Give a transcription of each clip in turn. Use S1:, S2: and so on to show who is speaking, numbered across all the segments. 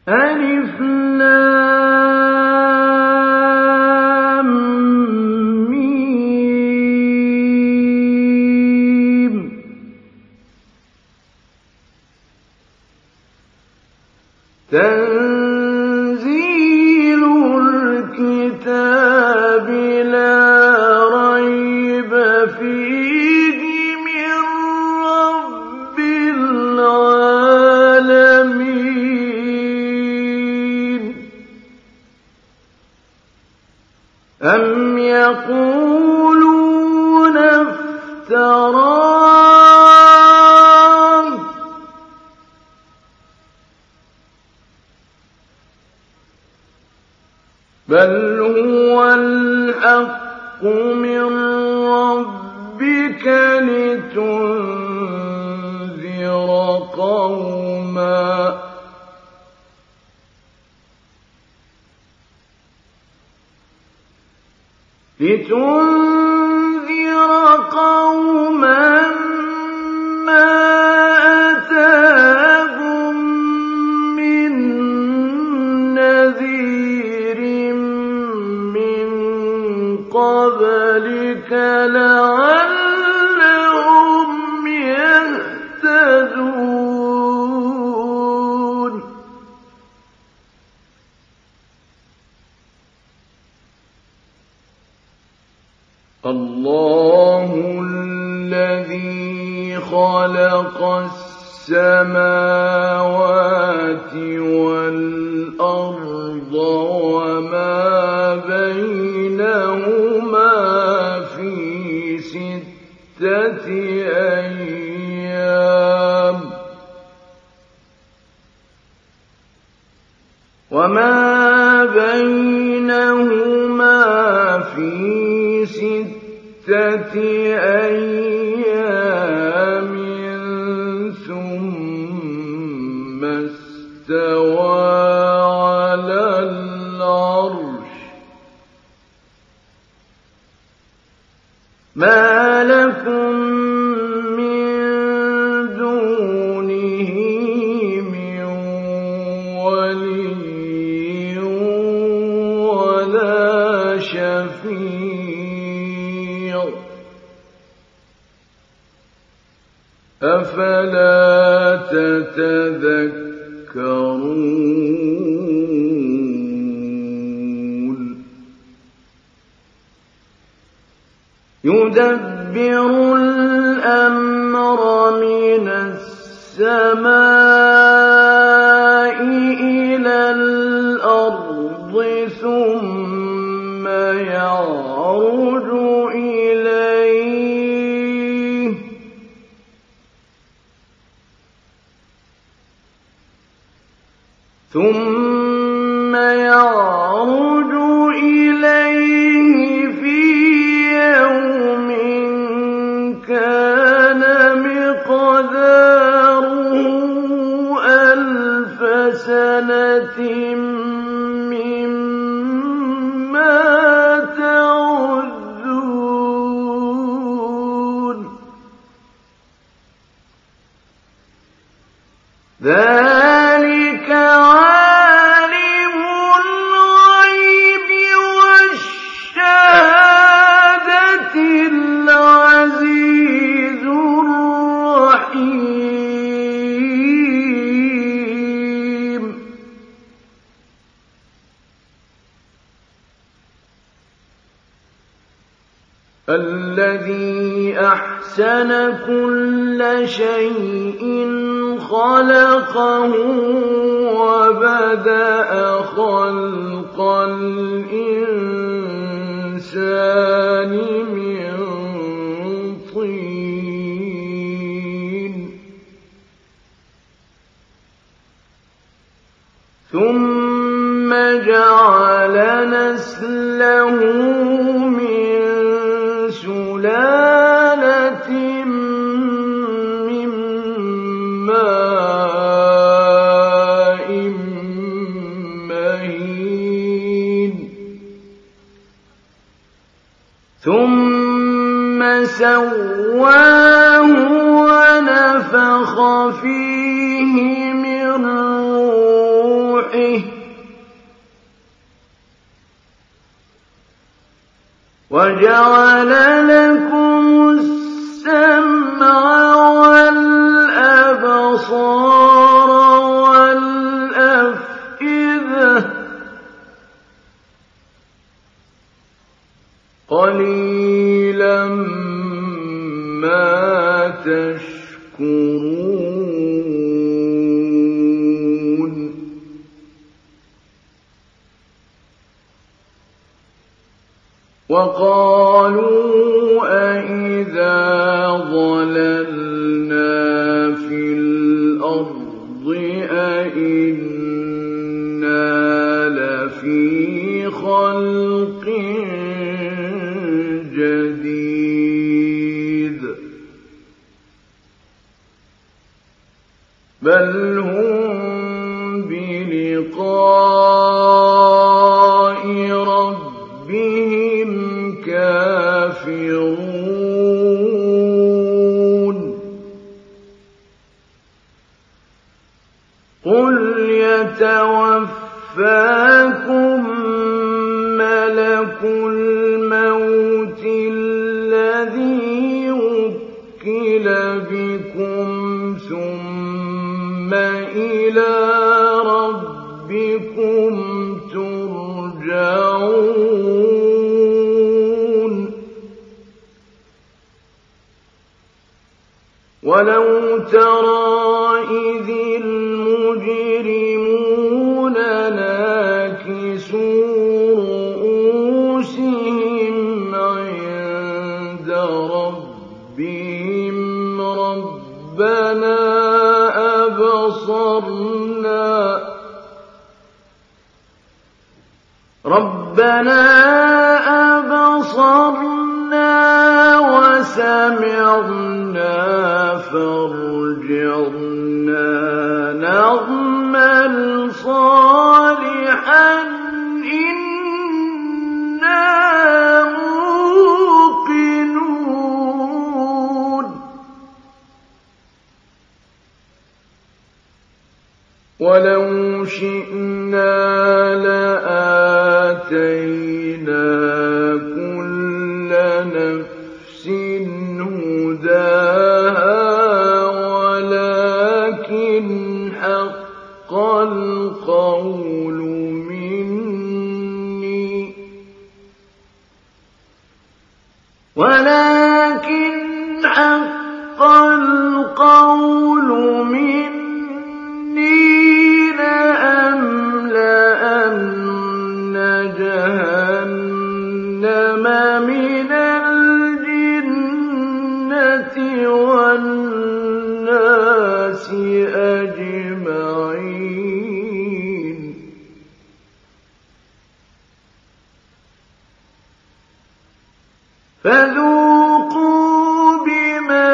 S1: ألف لام ميم تنزيل الكتاب لا ريب فيه من رب العالمين أم يقولون افتراه بل هو الحق من ربك لتنذر قوما ما أتاهم من نذير من قبلك لعلهم يهتدون الله الذي خلق السماوات والأرض وما بينهما في 6 أيام ثم استوى على العرش ما لكم من دونه من ولي ولا شفيع أفلا تتذكرون يدبر الأمر من السماء إلى الأرض ثم يعرج إليه في يوم كان مقداره 1000 سنة مما تعدون ذلك عالم الغيب والشهادة العزيز الرحيم الذي أحسن كل شيء خلقه وبدأ خلق الإنسان من طين ثم جعل نسله من سلالة ثم سواه ونفخ فيه من روحه وجعل لكم السمع والأبصار والأفئدة قليلا ما تشكرون وقالوا أئذا ضللنا في الأرض أئنا لفي خلق جديد بل هم بلقاء ربهم كافرون قل يتوفاكم ملك الموت الذي وكل بكم ثم إلى ربكم ترجعون ولو ترى إذ المجرمون ناكسوا رؤوسهم عند ربهم ربنا أبصرنا وسمعنا فارجعنا نعمل صالحا إنا موقنون ولو شئنا لآتينا كل نفس هداها ولكن حق القول مني لأملأن جهنم من الجنة والناس أجمعين فذوقوا بما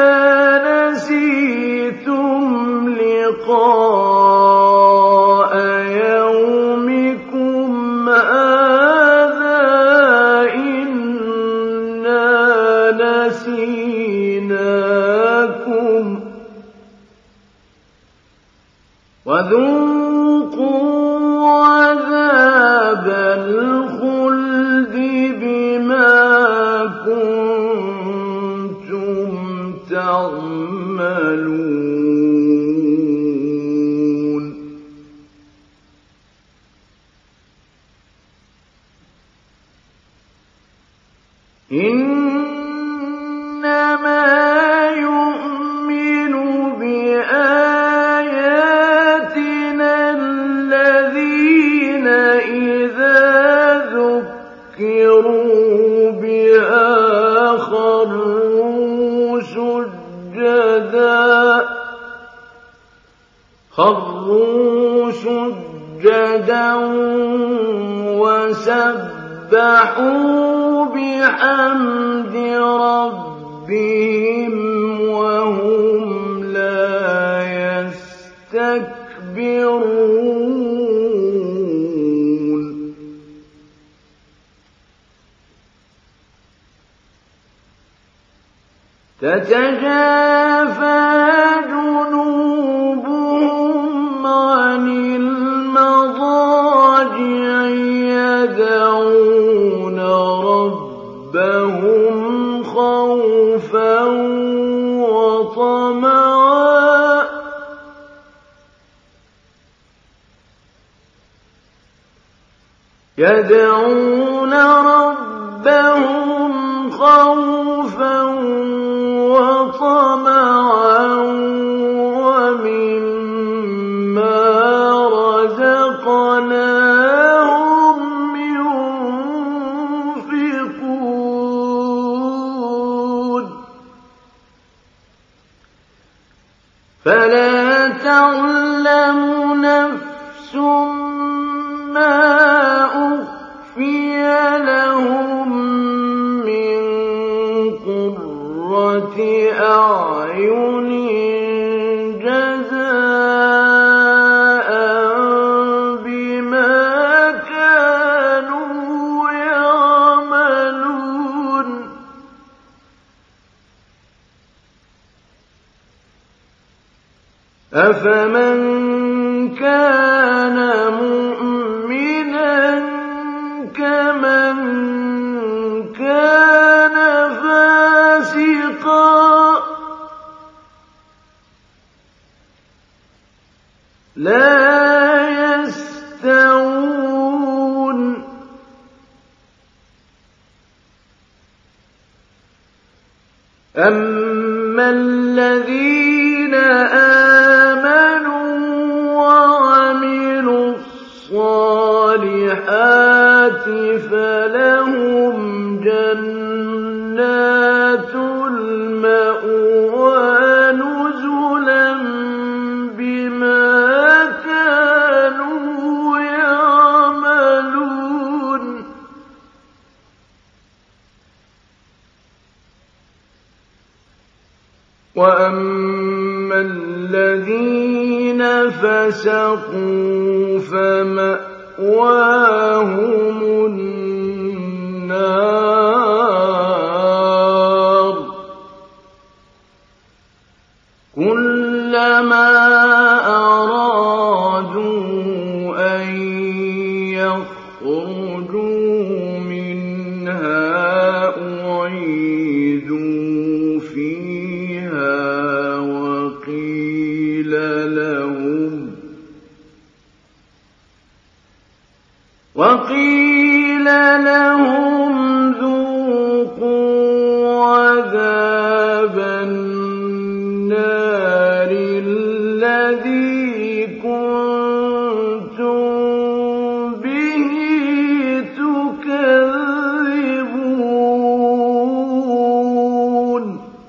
S1: نسيتم لقاء يومكم هذا إنا نسيناكم وذوقوا عذاب الخلد بما كنتم تعملون إنما يؤمن بآياتنا الذين إذا ذكروا بها خروا سجدا وسبحوا بحمد ربهم وهم لا يستكبرون تتجافى جنوبهم عن المضاجع يدعون ربهم يدعون ربهم خوفا وطمعا ومما رزقناهم ينفقون فلا تعلم نفس ما أخفي لهم من قرة أعين جزاء بما كانوا يعملون أفمن كان مؤمنا كمن كان فاسقا لا يستوون أما الذين آمنوا وعملوا الصالحات فلهم جنات المأوى نزلا بما كانوا يعملون وأما الذين فسقوا فمأواهم النار كلما أرادوا أن يخرجوا منها أعيدوا فيها وقيل لهم ذوقوا عذاب النار الذي كنتم به تكذبون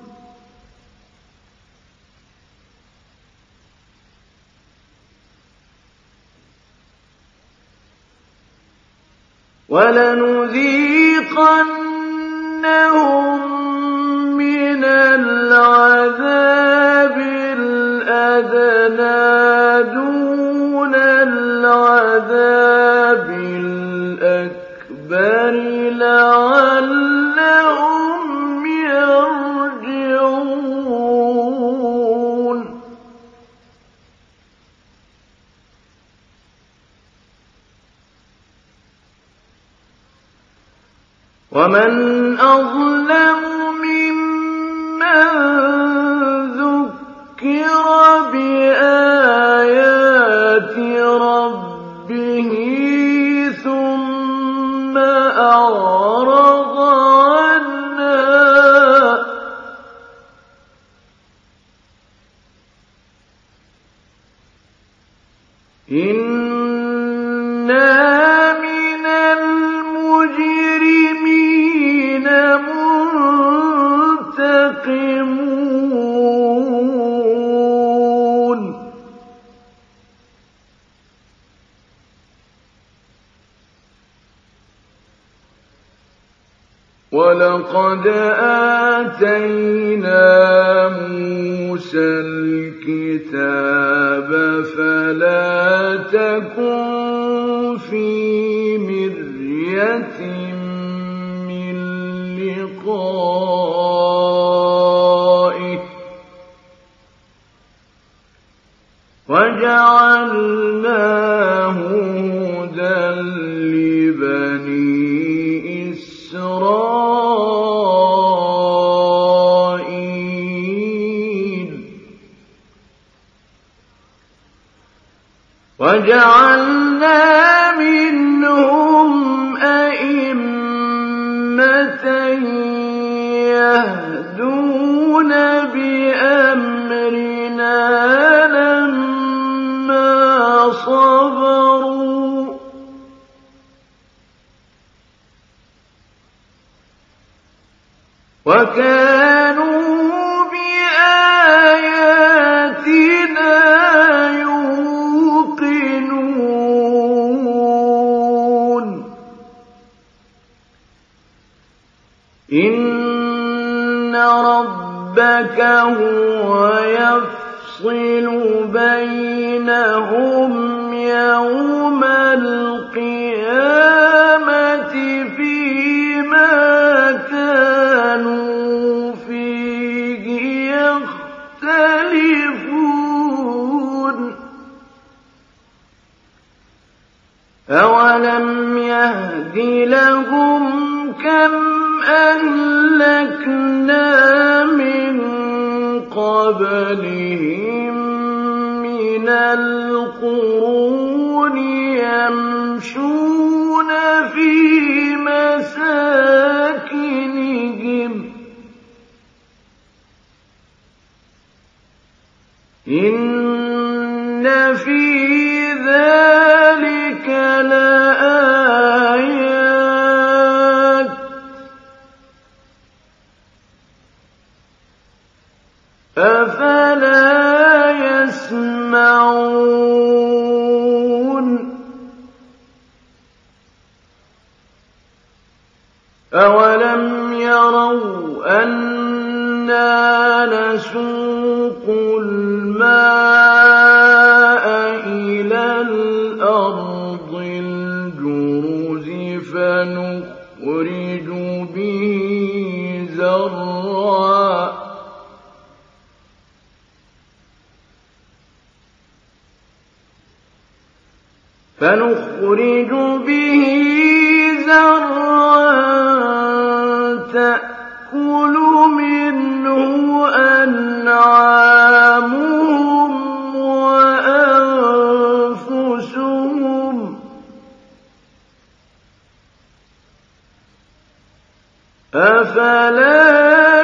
S1: ولنذيقنهم من العذاب الأدنى دون العذاب الأكبر لعلهم يرجعون ومن أظلم ممن ذكر بآيات ربه ثم أعرض عنها إنا من المجرمين منتقمون ولقد آتينا موسى الكتاب فلا تكن في مرية من لقائه وجعلناه هدى لبني إسرائيل وجعلنا منهم يهدون بأمرنا لما صبروا وكانوا بآياتنا يوقنون إن ربك هو يفصل بينهم يوم القيامة فيما كانوا فيه يختلفون أولم يهد لهم كم أهلكنا من قبلهم من القرون يمشون في مساكنهم إن في ذلك لآيات أفلا يسمعون أولم يروا أنا نسوق الماء إلى الأرض الجرز فنخرج به زرعا تأكل منه أنعامهم وأنفسهم أفلا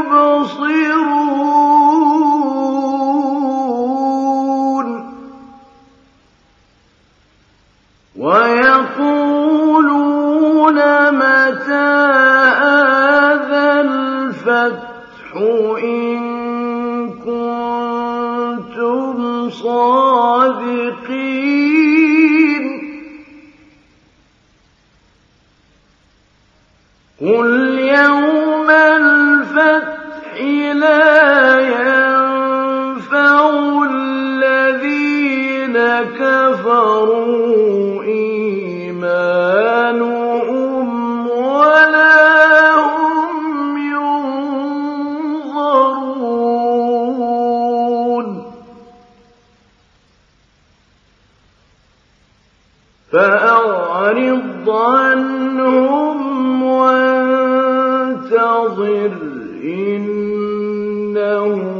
S1: يبصرون ويقولون متى هذا الفتح إن كنتم صادقين قل يوم الفتح لا ينفع الذين كفروا إيمانهم ولا هم ينظرون فأعرض عنهم وانتظر إنهم